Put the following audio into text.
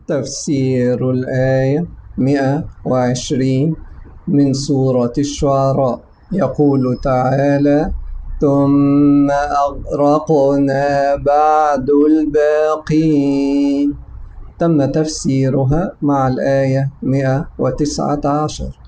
تفسير الآية 120 من سورة الشعراء. يقول تعالى: ثم أغرقنا بعد الباقين. تم تفسيرها مع الآية 119.